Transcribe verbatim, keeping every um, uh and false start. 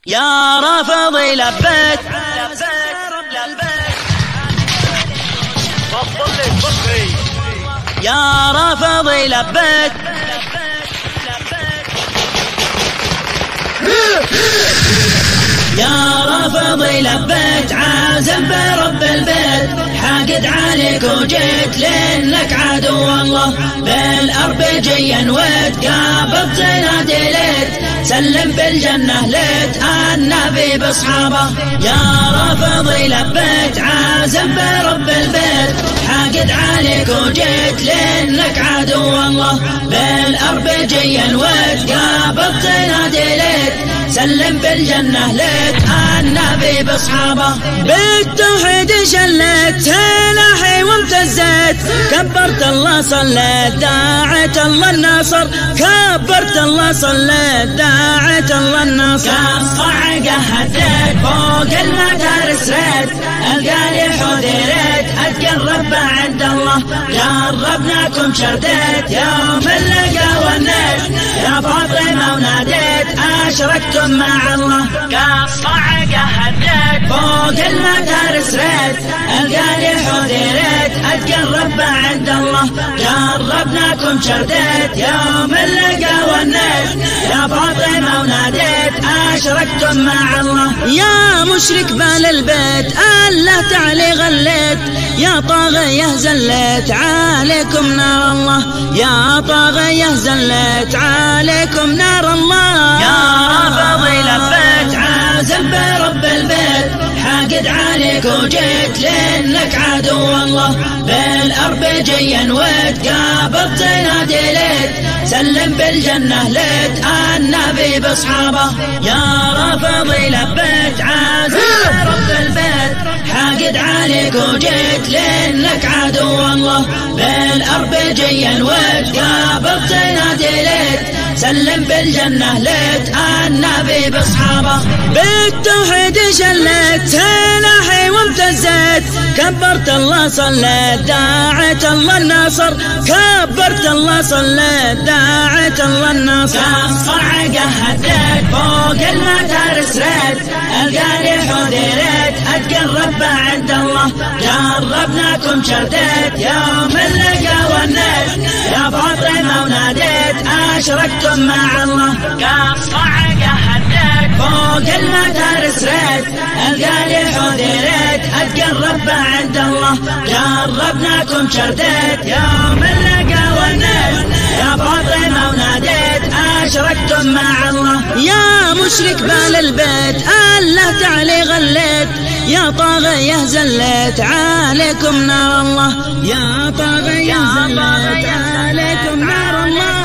يا رافضي لبيت يا رافضي لبيت يا رافضي لبيت عازم برب البيت حاقد عليك وجيت لانك عدو الله بالارض جيا نويت قابضت نادي ليت سلم بالجنة ليت النبي باصحابه يا رافضي لبيت عازم برب البيت حاقد عليك وجيت لانك عدو الله بالارض جيا نويت قابضت نادي ليت سلم بالجنة ليت النبي باصحابه بالتوحيد شلت سلاحي وامتزت كبرت الله صليت داعت الله الناصر كبرت الله صليت داعت الله الناصر كالصعقة هديت فوق المدارس ريت القالي حذيرت اتقرب عند الله قربناكم شرديت يوم اللقا والنيت يا فاطمة وناديت أشركتم مع الله كالصعقة هديت فوق المدارس ريت القالي حذيرت أتقرب عند الله قربناكم شرديت يوم اللقا والنيت يا فاطمة وناديت أشركتم مع الله يا مشرك بال البيت الله تعالي غليت يا طاغية زلت عليكم نار الله يا طاغية زلت عليكم نار الله يا رافضي لبيت عازم برب البيت حاقد عليك وجيت لانك عدو الله بالارض جيا نويت قابضت نادي ليت سلم بالجنة ليت النبي باصحابه يا رافضي لبيت عازم برب البيت حاقد عليك وجيت لانك عدو الله بالارض جيا نويت قابضت نادي ليت سلم بالجنة ليت النبي باصحابه بالتوحيد شلت سلاحي وامتزت كبرت الله صليت داعت الله الناصر كبرت الله صليت داعت الله الناصر كالصعقة هديت فوق المدارس ريت القالي حذيرت اتقرب عند الله قربناكم شرديت يوم اللقا والنيت يا فاطمة وناديت أشركتم مع الله كالصعقة هديت فوق المدارس ريت القالي حذيرت أتقرب عند الله قربناكم شرديت يوم اللقا والنيت يا فاطمة وناديت أشركتم مع الله يا مشرك بال البيت الله تعالي غليت يا طاغية زلت عليكم نار الله يا طاغية زلت عليكم نار الله